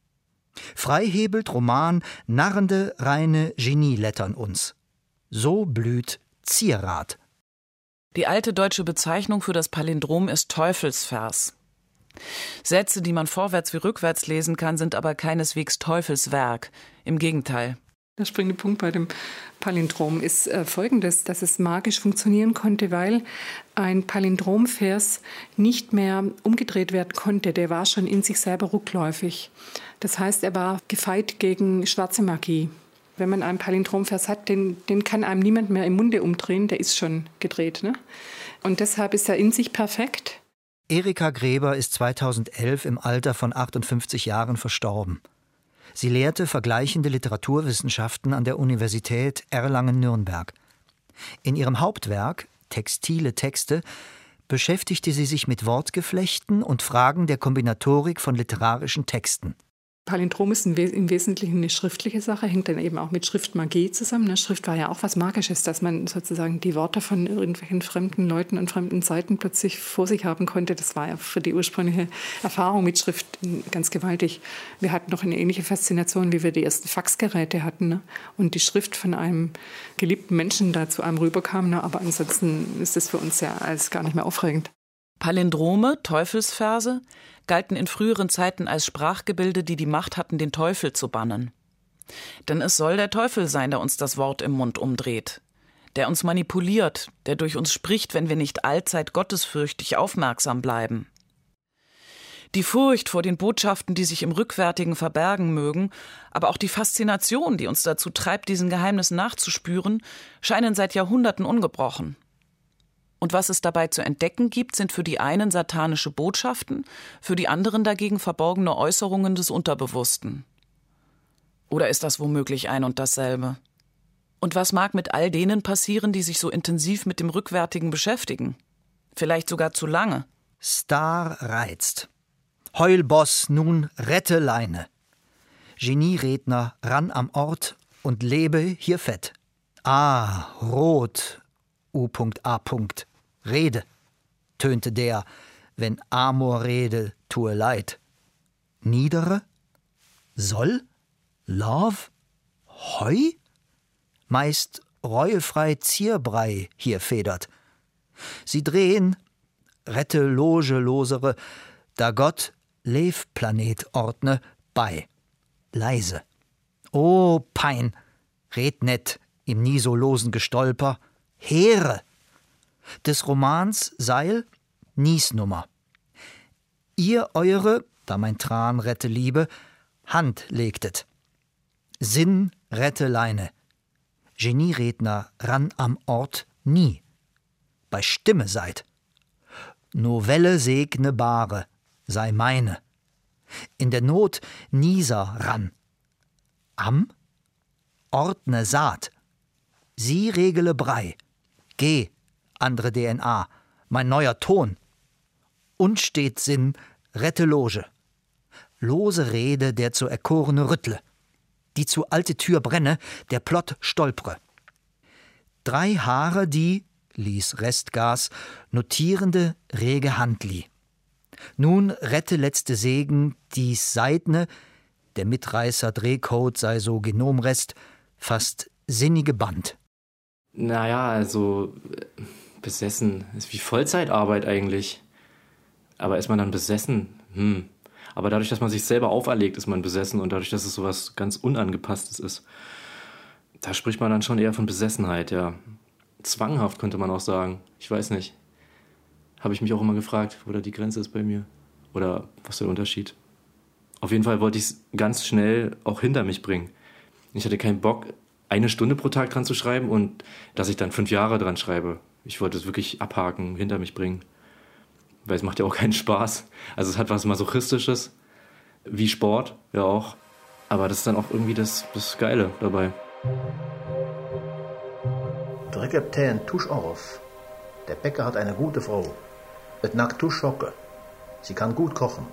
Frei hebelt Roman narrende reine Genielettern uns. So blüht Zierat. Die alte deutsche Bezeichnung für das Palindrom ist Teufelsvers. Sätze, die man vorwärts wie rückwärts lesen kann, sind aber keineswegs Teufelswerk. Im Gegenteil. Der springende Punkt bei dem Palindrom ist äh, folgendes, dass es magisch funktionieren konnte, weil ein Palindromvers nicht mehr umgedreht werden konnte. Der war schon in sich selber rückläufig. Das heißt, er war gefeit gegen schwarze Magie. Wenn man einen Palindromvers hat, den, den kann einem niemand mehr im Munde umdrehen, der ist schon gedreht. Ne? Und deshalb ist er in sich perfekt. Erika Gräber ist zweitausendelf im Alter von achtundfünfzig Jahren verstorben. Sie lehrte vergleichende Literaturwissenschaften an der Universität Erlangen-Nürnberg. In ihrem Hauptwerk Textile Texte beschäftigte sie sich mit Wortgeflechten und Fragen der Kombinatorik von literarischen Texten. Palindrom ist im Wesentlichen eine schriftliche Sache, hängt dann eben auch mit Schriftmagie zusammen. Schrift war ja auch was Magisches, dass man sozusagen die Worte von irgendwelchen fremden Leuten und fremden Seiten plötzlich vor sich haben konnte. Das war ja für die ursprüngliche Erfahrung mit Schrift ganz gewaltig. Wir hatten noch eine ähnliche Faszination, wie wir die ersten Faxgeräte hatten, ne? Und die Schrift von einem geliebten Menschen da zu einem rüberkam. Ne? Aber ansonsten ist das für uns ja alles gar nicht mehr aufregend. Palindrome, Teufelsverse, galten in früheren Zeiten als Sprachgebilde, die die Macht hatten, den Teufel zu bannen. Denn es soll der Teufel sein, der uns das Wort im Mund umdreht, der uns manipuliert, der durch uns spricht, wenn wir nicht allzeit gottesfürchtig aufmerksam bleiben. Die Furcht vor den Botschaften, die sich im Rückwärtigen verbergen mögen, aber auch die Faszination, die uns dazu treibt, diesen Geheimnissen nachzuspüren, scheinen seit Jahrhunderten ungebrochen. Und was es dabei zu entdecken gibt, sind für die einen satanische Botschaften, für die anderen dagegen verborgene Äußerungen des Unterbewussten. Oder ist das womöglich ein und dasselbe? Und was mag mit all denen passieren, die sich so intensiv mit dem Rückwärtigen beschäftigen? Vielleicht sogar zu lange. Star reizt. Heulboss nun rette Leine. Genieredner ran am Ort und lebe hier fett. Ah, rot U.A. Rede, tönte der, wenn Amor rede, tue leid. Niedere? Soll? Love? Heu? Meist reuefrei Zierbrei hier federt. Sie drehen, rette Loge losere, da Gott Lev-Planet ordne, bei. Leise. O Pein, red net im nie so losen Gestolper, Heere. Des Romans Seil, Niesnummer. Ihr eure, da mein Tran rette Liebe, Hand legtet. Sinn rette Leine. Genieredner ran am Ort nie. Bei Stimme seid. Novelle segne Bahre, sei meine. In der Not Nieser ran. Am? Ordne Saat. Sie regele Brei. Geh, andere D N A, mein neuer Ton. Unsteht Sinn, rette Loge. Lose Rede, der zu erkorene rüttle. Die zu alte Tür brenne, der Plott stolpre. Drei Haare, die, ließ Restgas, notierende, rege Handli. Nun rette letzte Segen, dies Seidne, der Mitreißer Drehcode sei so Genomrest, fast sinnige Band. Naja, also besessen ist wie Vollzeitarbeit eigentlich. Aber ist man dann besessen? Hm. Aber dadurch, dass man sich selber auferlegt, ist man besessen und dadurch, dass es sowas ganz Unangepasstes ist, da spricht man dann schon eher von Besessenheit, ja. Zwanghaft könnte man auch sagen. Ich weiß nicht. Habe ich mich auch immer gefragt, wo da die Grenze ist bei mir. Oder was der Unterschied. Auf jeden Fall wollte ich es ganz schnell auch hinter mich bringen. Ich hatte keinen Bock, eine Stunde pro Tag dran zu schreiben und dass ich dann fünf Jahre dran schreibe. Ich wollte es wirklich abhaken, hinter mich bringen. Weil es macht ja auch keinen Spaß. Also es hat was Masochistisches, wie Sport, ja auch. Aber das ist dann auch irgendwie das, das Geile dabei. Drück den Tusch auf. Der Bäcker hat eine gute Frau. Et nackt Tusch schocke. Sie kann gut kochen.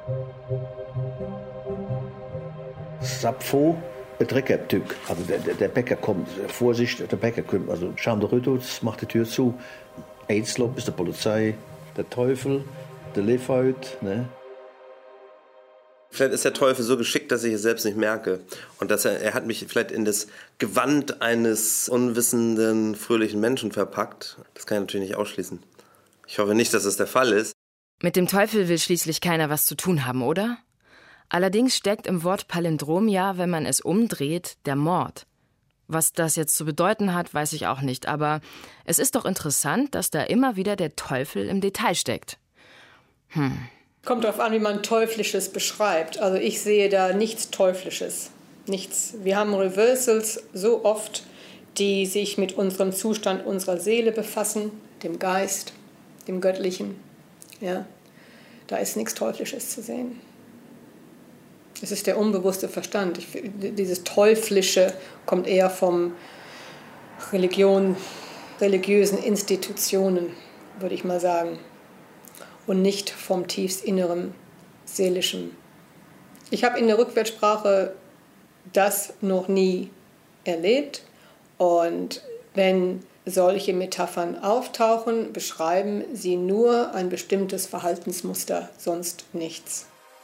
Sapfo, et Dreckabtück. Also der, der, der Bäcker kommt. Vorsicht, der Bäcker kommt. Also Scham der Rüttels macht die Tür zu. Aidslob ist der Polizei. Der Teufel, der Lefaut, ne? Vielleicht ist der Teufel so geschickt, dass ich es selbst nicht merke. Und dass er, er hat mich vielleicht in das Gewand eines unwissenden, fröhlichen Menschen verpackt. Das kann ich natürlich nicht ausschließen. Ich hoffe nicht, dass es der Fall ist. Mit dem Teufel will schließlich keiner was zu tun haben, oder? Allerdings steckt im Wort Palindrom ja, wenn man es umdreht, der Mord. Was das jetzt zu bedeuten hat, weiß ich auch nicht. Aber es ist doch interessant, dass da immer wieder der Teufel im Detail steckt. Hm. Kommt darauf an, wie man Teuflisches beschreibt. Also ich sehe da nichts Teuflisches. Nichts. Wir haben Reversals so oft, die sich mit unserem Zustand unserer Seele befassen, dem Geist, dem Göttlichen. Ja, da ist nichts Teuflisches zu sehen. Es ist der unbewusste Verstand. Ich, dieses Teuflische kommt eher vom Religion, religiösen Institutionen, würde ich mal sagen. Und nicht vom tiefstinneren, seelischen. Ich habe in der Rückwärtssprache das noch nie erlebt. Und wenn solche Metaphern auftauchen, beschreiben sie nur ein bestimmtes Verhaltensmuster, sonst nichts.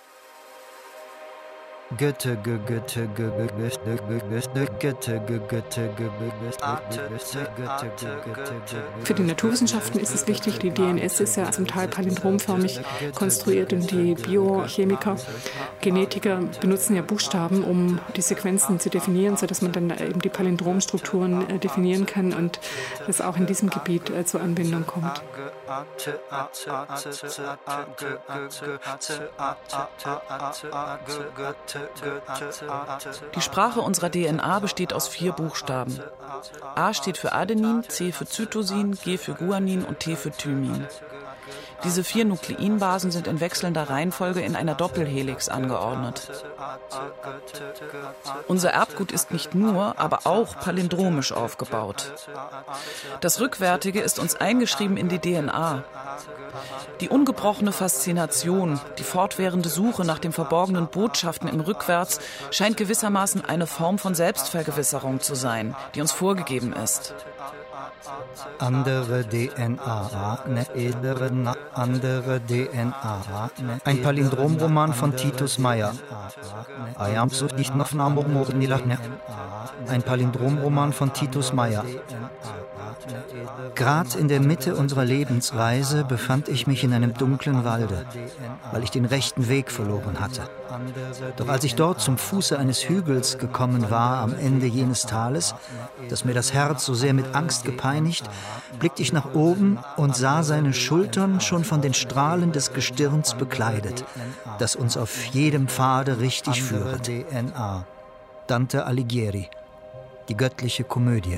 Götte, Götte, Für die Naturwissenschaften ist es wichtig, die D N S ist ja zum Teil palindromförmig konstruiert und die Biochemiker, Genetiker benutzen ja Buchstaben, um die Sequenzen zu definieren, sodass man dann eben die Palindromstrukturen definieren kann und das auch in diesem Gebiet zur Anwendung kommt. Die Sprache unserer D N A besteht aus vier Buchstaben. A steht für Adenin, C für Zytosin, G für Guanin und T für Thymin. Diese vier Nukleinbasen sind in wechselnder Reihenfolge in einer Doppelhelix angeordnet. Unser Erbgut ist nicht nur, aber auch palindromisch aufgebaut. Das Rückwärtige ist uns eingeschrieben in die D N A. Die ungebrochene Faszination, die fortwährende Suche nach den verborgenen Botschaften im Rückwärts scheint gewissermaßen eine Form von Selbstvergewisserung zu sein, die uns vorgegeben ist. Andere D N A, ne edere, andere D N A. Ein Palindromroman von Titus Meyer. Ein Palindromroman von Titus Meyer. Grad in der Mitte unserer Lebensreise befand ich mich in einem dunklen Walde, weil ich den rechten Weg verloren hatte. Doch als ich dort zum Fuße eines Hügels gekommen war, am Ende jenes Tales, das mir das Herz so sehr mit Angst gepeinigt, blickte ich nach oben und sah seine Schultern schon von den Strahlen des Gestirns bekleidet, das uns auf jedem Pfade richtig führet. Dante Alighieri, die göttliche Komödie.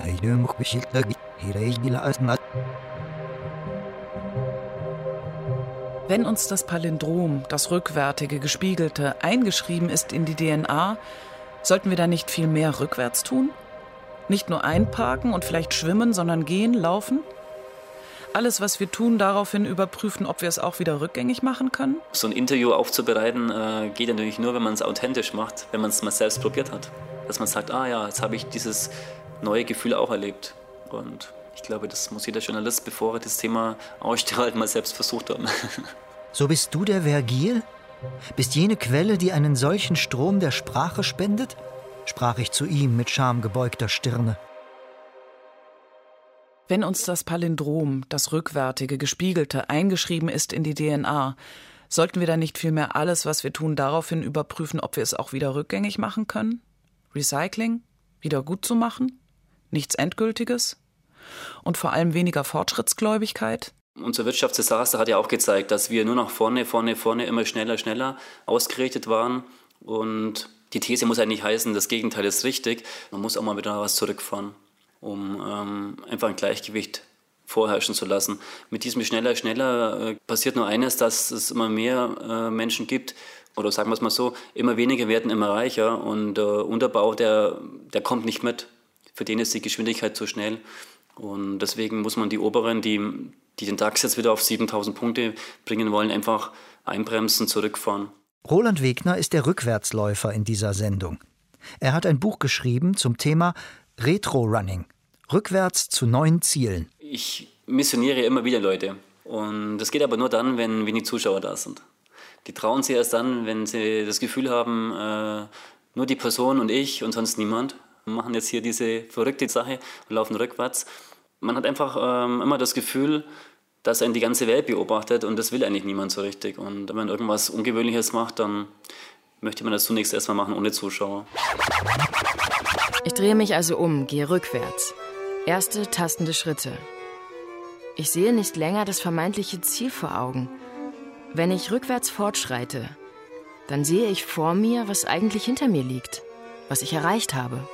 Wenn uns das Palindrom, das Rückwärtige, Gespiegelte, eingeschrieben ist in die D N A, sollten wir da nicht viel mehr rückwärts tun? Nicht nur einparken und vielleicht schwimmen, sondern gehen, laufen? Alles, was wir tun, daraufhin überprüfen, ob wir es auch wieder rückgängig machen können? So ein Interview aufzubereiten, äh, geht natürlich nur, wenn man es authentisch macht, wenn man es mal selbst probiert hat. Dass man sagt, ah ja, jetzt habe ich dieses neue Gefühl auch erlebt. Und ich glaube, das muss jeder Journalist, bevor er das Thema ausstrahlt, mal selbst versucht haben. So bist du der Vergil? Bist jene Quelle, die einen solchen Strom der Sprache spendet? Sprach ich zu ihm mit schamgebeugter Stirne. Wenn uns das Palindrom, das Rückwärtige, Gespiegelte, eingeschrieben ist in die D N A, sollten wir dann nicht vielmehr alles, was wir tun, daraufhin überprüfen, ob wir es auch wieder rückgängig machen können? Recycling? Wieder gut zu machen? Nichts Endgültiges? Und vor allem weniger Fortschrittsgläubigkeit? Unser Wirtschaftsdesaster hat ja auch gezeigt, dass wir nur nach vorne, vorne, vorne immer schneller, schneller ausgerichtet waren. Und die These muss eigentlich heißen, das Gegenteil ist richtig. Man muss auch mal wieder was zurückfahren, um ähm, einfach ein Gleichgewicht vorherrschen zu lassen. Mit diesem schneller, schneller äh, passiert nur eines, dass es immer mehr äh, Menschen gibt, oder sagen wir es mal so, immer weniger werden immer reicher und der äh, Unterbau, der, der kommt nicht mit. Für den ist die Geschwindigkeit zu schnell. Und deswegen muss man die Oberen, die, die den DAX jetzt wieder auf siebentausend Punkte bringen wollen, einfach einbremsen, zurückfahren. Roland Wegner ist der Rückwärtsläufer in dieser Sendung. Er hat ein Buch geschrieben zum Thema Retro-Running, rückwärts zu neuen Zielen. Ich missioniere immer wieder Leute. Und das geht aber nur dann, wenn wenig Zuschauer da sind. Die trauen sich erst dann, wenn sie das Gefühl haben, äh, nur die Person und ich und sonst niemand. Wir machen jetzt hier diese verrückte Sache und laufen rückwärts. Man hat einfach ähm, immer das Gefühl, dass einen die ganze Welt beobachtet und das will eigentlich niemand so richtig. Und wenn man irgendwas Ungewöhnliches macht, dann möchte man das zunächst erstmal machen ohne Zuschauer. Ich drehe mich also um, gehe rückwärts. Erste tastende Schritte. Ich sehe nicht länger das vermeintliche Ziel vor Augen. Wenn ich rückwärts fortschreite, dann sehe ich vor mir, was eigentlich hinter mir liegt, was ich erreicht habe.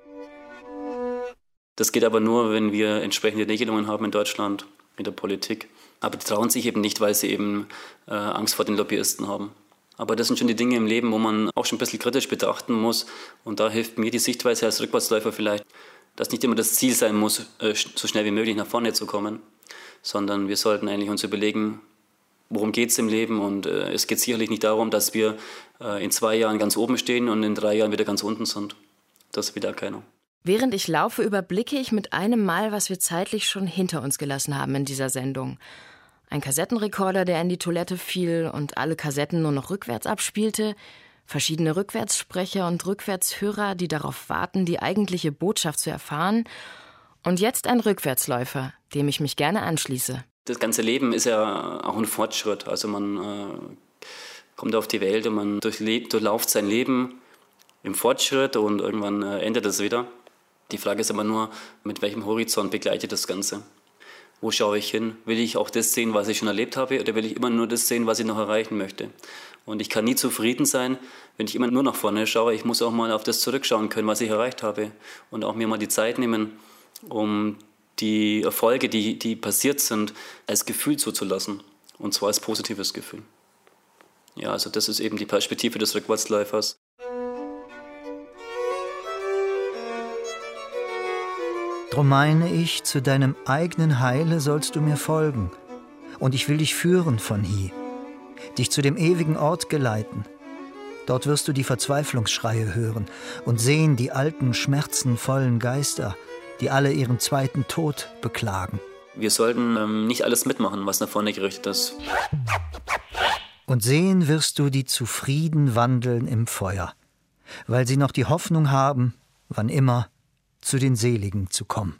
Das geht aber nur, wenn wir entsprechende Regelungen haben in Deutschland, in der Politik. Aber die trauen sich eben nicht, weil sie eben äh, Angst vor den Lobbyisten haben. Aber das sind schon die Dinge im Leben, wo man auch schon ein bisschen kritisch betrachten muss. Und da hilft mir die Sichtweise als Rückwärtsläufer vielleicht, dass nicht immer das Ziel sein muss, äh, so schnell wie möglich nach vorne zu kommen, sondern wir sollten eigentlich uns überlegen, worum geht es im Leben. Und äh, es geht sicherlich nicht darum, dass wir äh, in zwei Jahren ganz oben stehen und in drei Jahren wieder ganz unten sind. Das will ja keiner. Während ich laufe, überblicke ich mit einem Mal, was wir zeitlich schon hinter uns gelassen haben in dieser Sendung. Ein Kassettenrekorder, der in die Toilette fiel und alle Kassetten nur noch rückwärts abspielte, verschiedene Rückwärtssprecher und Rückwärtshörer, die darauf warten, die eigentliche Botschaft zu erfahren, und jetzt ein Rückwärtsläufer, dem ich mich gerne anschließe. Das ganze Leben ist ja auch ein Fortschritt. Also man äh, kommt auf die Welt und man durchlebt, durchlauft sein Leben im Fortschritt und irgendwann äh, endet es wieder. Die Frage ist aber nur, mit welchem Horizont begleitet das Ganze? Wo schaue ich hin? Will ich auch das sehen, was ich schon erlebt habe, oder will ich immer nur das sehen, was ich noch erreichen möchte? Und ich kann nie zufrieden sein, wenn ich immer nur nach vorne schaue. Ich muss auch mal auf das zurückschauen können, was ich erreicht habe. Und auch mir mal die Zeit nehmen, um die Erfolge, die, die passiert sind, als Gefühl zuzulassen. Und zwar als positives Gefühl. Ja, also das ist eben die Perspektive des Rückwärtsläufers. Drum meine ich, zu deinem eigenen Heile sollst du mir folgen. Und ich will dich führen von hier, dich zu dem ewigen Ort geleiten. Dort wirst du die Verzweiflungsschreie hören und sehen die alten, schmerzenvollen Geister, die alle ihren zweiten Tod beklagen. Wir sollten ähm, nicht alles mitmachen, was nach vorne gerichtet ist. Und sehen wirst du die zufrieden wandeln im Feuer, weil sie noch die Hoffnung haben, wann immer, zu den Seligen zu kommen.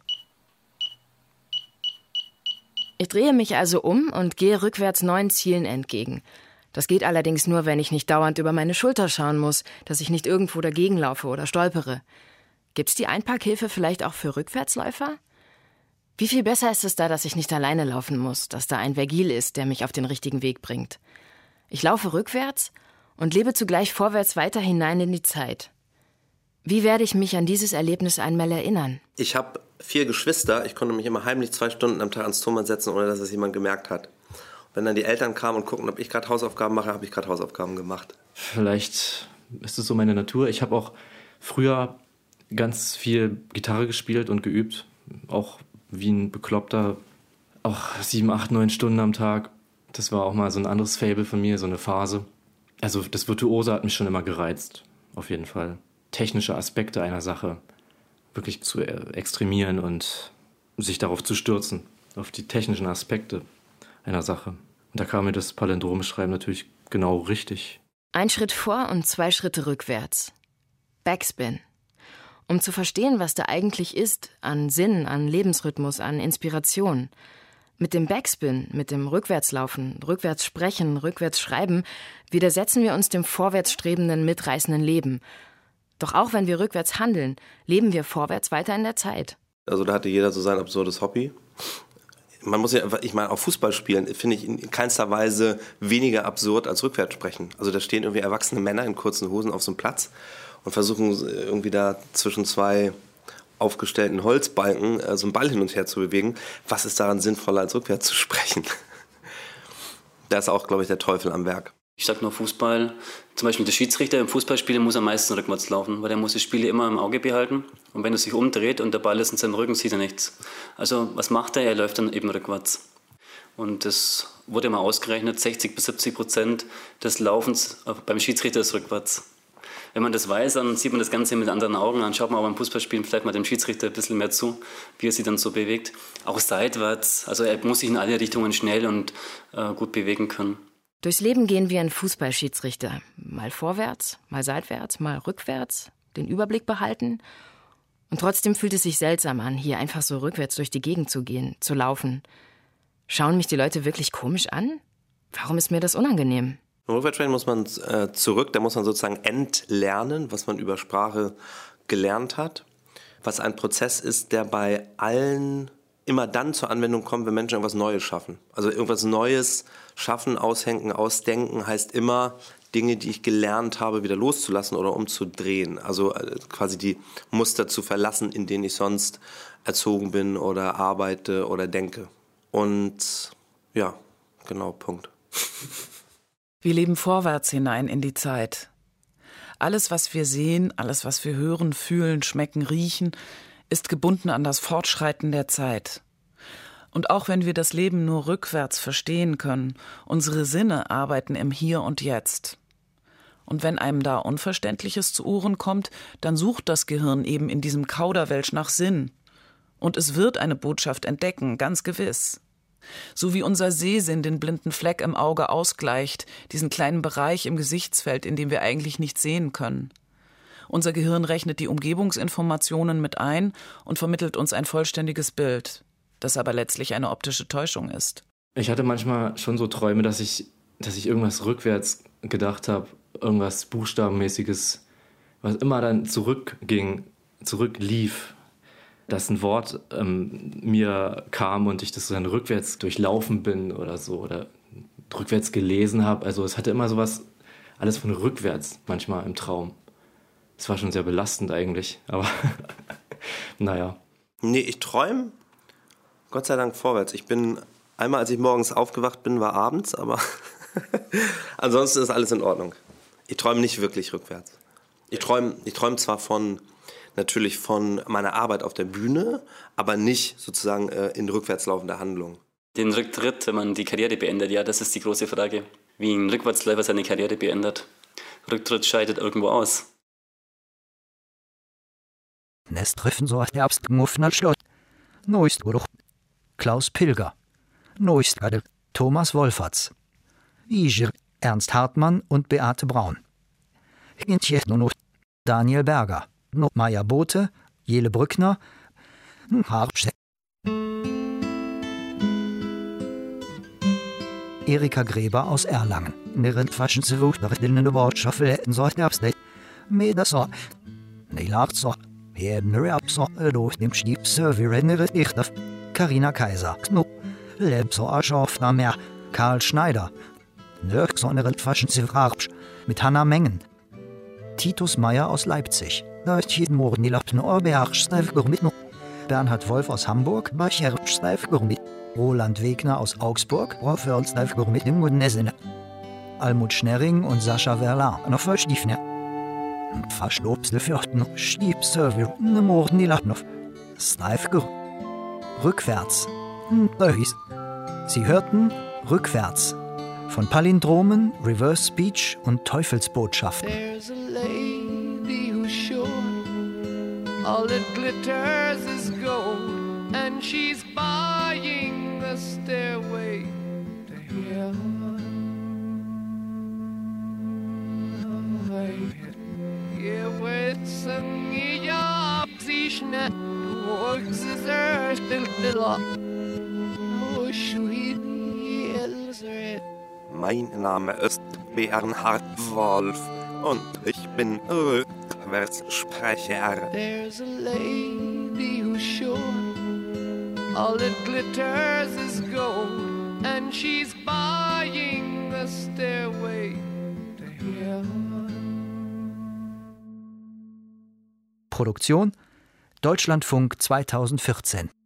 Ich drehe mich also um und gehe rückwärts neuen Zielen entgegen. Das geht allerdings nur, wenn ich nicht dauernd über meine Schulter schauen muss, dass ich nicht irgendwo dagegen laufe oder stolpere. Gibt's die Einparkhilfe vielleicht auch für Rückwärtsläufer? Wie viel besser ist es da, dass ich nicht alleine laufen muss, dass da ein Vergil ist, der mich auf den richtigen Weg bringt. Ich laufe rückwärts und lebe zugleich vorwärts weiter hinein in die Zeit. Wie werde ich mich an dieses Erlebnis einmal erinnern? Ich habe vier Geschwister. Ich konnte mich immer heimlich zwei Stunden am Tag ans Turmband setzen, ohne dass es jemand gemerkt hat. Und wenn dann die Eltern kamen und guckten, ob ich gerade Hausaufgaben mache, habe ich gerade Hausaufgaben gemacht. Vielleicht ist es so meine Natur. Ich habe auch früher ganz viel Gitarre gespielt und geübt. Auch wie ein Bekloppter. Auch sieben, acht, neun Stunden am Tag. Das war auch mal so ein anderes Faible von mir, so eine Phase. Also das Virtuose hat mich schon immer gereizt, auf jeden Fall. Technische Aspekte einer Sache wirklich zu extremieren und sich darauf zu stürzen, auf die technischen Aspekte einer Sache. Und da kam mir das Palindrome-Schreiben natürlich genau richtig. Ein Schritt vor und zwei Schritte rückwärts. Backspin. Um zu verstehen, was da eigentlich ist, an Sinn, an Lebensrhythmus, an Inspiration. Mit dem Backspin, mit dem Rückwärtslaufen, Rückwärtssprechen, Rückwärtsschreiben widersetzen wir uns dem vorwärtsstrebenden, mitreißenden Leben. Doch auch wenn wir rückwärts handeln, leben wir vorwärts weiter in der Zeit. Also da hatte jeder so sein absurdes Hobby. Man muss ja, ich meine, auch Fußball spielen finde ich in keinster Weise weniger absurd als rückwärts sprechen. Also da stehen irgendwie erwachsene Männer in kurzen Hosen auf so einem Platz und versuchen irgendwie da zwischen zwei aufgestellten Holzbalken äh, so einen Ball hin und her zu bewegen. Was ist daran sinnvoller, als rückwärts zu sprechen? Da ist auch, glaube ich, der Teufel am Werk. Ich sage nur Fußball. Zum Beispiel der Schiedsrichter im Fußballspiel muss am meisten rückwärts laufen, weil der muss die Spiele immer im Auge behalten. Und wenn er sich umdreht und der Ball ist in seinem Rücken, sieht er nichts. Also was macht er? Er läuft dann eben rückwärts. Und das wurde mal ausgerechnet, sechzig bis siebzig Prozent des Laufens beim Schiedsrichter ist rückwärts. Wenn man das weiß, dann sieht man das Ganze mit anderen Augen. Dann schaut man auch beim Fußballspielen vielleicht mal dem Schiedsrichter ein bisschen mehr zu, wie er sich dann so bewegt. Auch seitwärts, also er muss sich in alle Richtungen schnell und äh, gut bewegen können. Durchs Leben gehen wie ein Fußballschiedsrichter. Mal vorwärts, mal seitwärts, mal rückwärts, den Überblick behalten. Und trotzdem fühlt es sich seltsam an, hier einfach so rückwärts durch die Gegend zu gehen, zu laufen. Schauen mich die Leute wirklich komisch an? Warum ist mir das unangenehm? Rückwärtssprechen muss man äh, zurück, da muss man sozusagen entlernen, was man über Sprache gelernt hat. Was ein Prozess ist, der bei allen immer dann zur Anwendung kommt, wenn Menschen irgendwas Neues schaffen. Also irgendwas Neues schaffen, aushenken, ausdenken, heißt immer, Dinge, die ich gelernt habe, wieder loszulassen oder umzudrehen. Also äh, quasi die Muster zu verlassen, in denen ich sonst erzogen bin oder arbeite oder denke. Und ja, genau, Punkt. Wir leben vorwärts hinein in die Zeit. Alles, was wir sehen, alles, was wir hören, fühlen, schmecken, riechen, ist gebunden an das Fortschreiten der Zeit. Und auch wenn wir das Leben nur rückwärts verstehen können, unsere Sinne arbeiten im Hier und Jetzt. Und wenn einem da Unverständliches zu Ohren kommt, dann sucht das Gehirn eben in diesem Kauderwelsch nach Sinn. Und es wird eine Botschaft entdecken, ganz gewiss. So wie unser Sehsinn den blinden Fleck im Auge ausgleicht, diesen kleinen Bereich im Gesichtsfeld, in dem wir eigentlich nichts sehen können. Unser Gehirn rechnet die Umgebungsinformationen mit ein und vermittelt uns ein vollständiges Bild, das aber letztlich eine optische Täuschung ist. Ich hatte manchmal schon so Träume, dass ich, dass ich irgendwas rückwärts gedacht habe, irgendwas Buchstabenmäßiges, was immer dann zurückging, zurücklief. Dass ein Wort ähm, mir kam und ich das dann rückwärts durchlaufen bin oder so oder rückwärts gelesen habe. Also es hatte immer sowas, alles von rückwärts manchmal im Traum. Es war schon sehr belastend eigentlich, aber naja. Nee, ich träume Gott sei Dank vorwärts. Ich bin Einmal, als ich morgens aufgewacht bin, war abends, aber ansonsten ist alles in Ordnung. Ich träume nicht wirklich rückwärts. Ich träume ich träume zwar von, natürlich von meiner Arbeit auf der Bühne, aber nicht sozusagen äh, in rückwärts laufender Handlung. Den Rücktritt, wenn man die Karriere beendet, ja, das ist die große Frage. Wie ein Rückwärtsläufer seine Karriere beendet. Rücktritt scheidet irgendwo aus. Nest treffen so Herbst muffner Schlott. Neustgeruch. Klaus Pilger. Neustgade. Thomas Wolferts. Iger. Ernst Hartmann und Beate Braun. Hintjechnono. Daniel Berger. No Meier Bote. Jele Brückner. Harpsch. Erika Gräber aus Erlangen. Nirrend faschen zu Wut nach den Wortschaffe hätten so Herbst. Me das so. Ne lacht so. Werden Rapso durch dem Stiebse wie Rennere ich auf Carina Kaiser. Knupp. Lebso Aschofner mehr. Karl Schneider. Nirgsonneren faschen zu Harpsch. Mit Hanna Mengen. Titus Meyer aus Leipzig. Da ist jeden Morgen die Lappen Orberg mit noch. Bernhard Wolf aus Hamburg. Bacher mit. Roland Wegner aus Augsburg. Rofer mit dem Gudnesene. Almut Schnerring und Sascha Verla. Noch verschliefner. Verschlobsle Fürchten, Stiebse, wir ne Morden die Lappnow. Steifger. Rückwärts. Döhis. Sie hörten Rückwärts. Von Palindromen, Reverse Speech und Teufelsbotschaften. There's a lady who's sure all that glitters is gold, and she's buying a stairway to heaven. Yeah, with some job, sie schnell, works is er still still. Oh, sweet, Mein Name ist Bernhard Wolf und ich bin Rückwärtssprecher. There's a lady who's sure all that glitters is gold, and she's buying a stairway to heaven. Produktion Deutschlandfunk zweitausendvierzehn.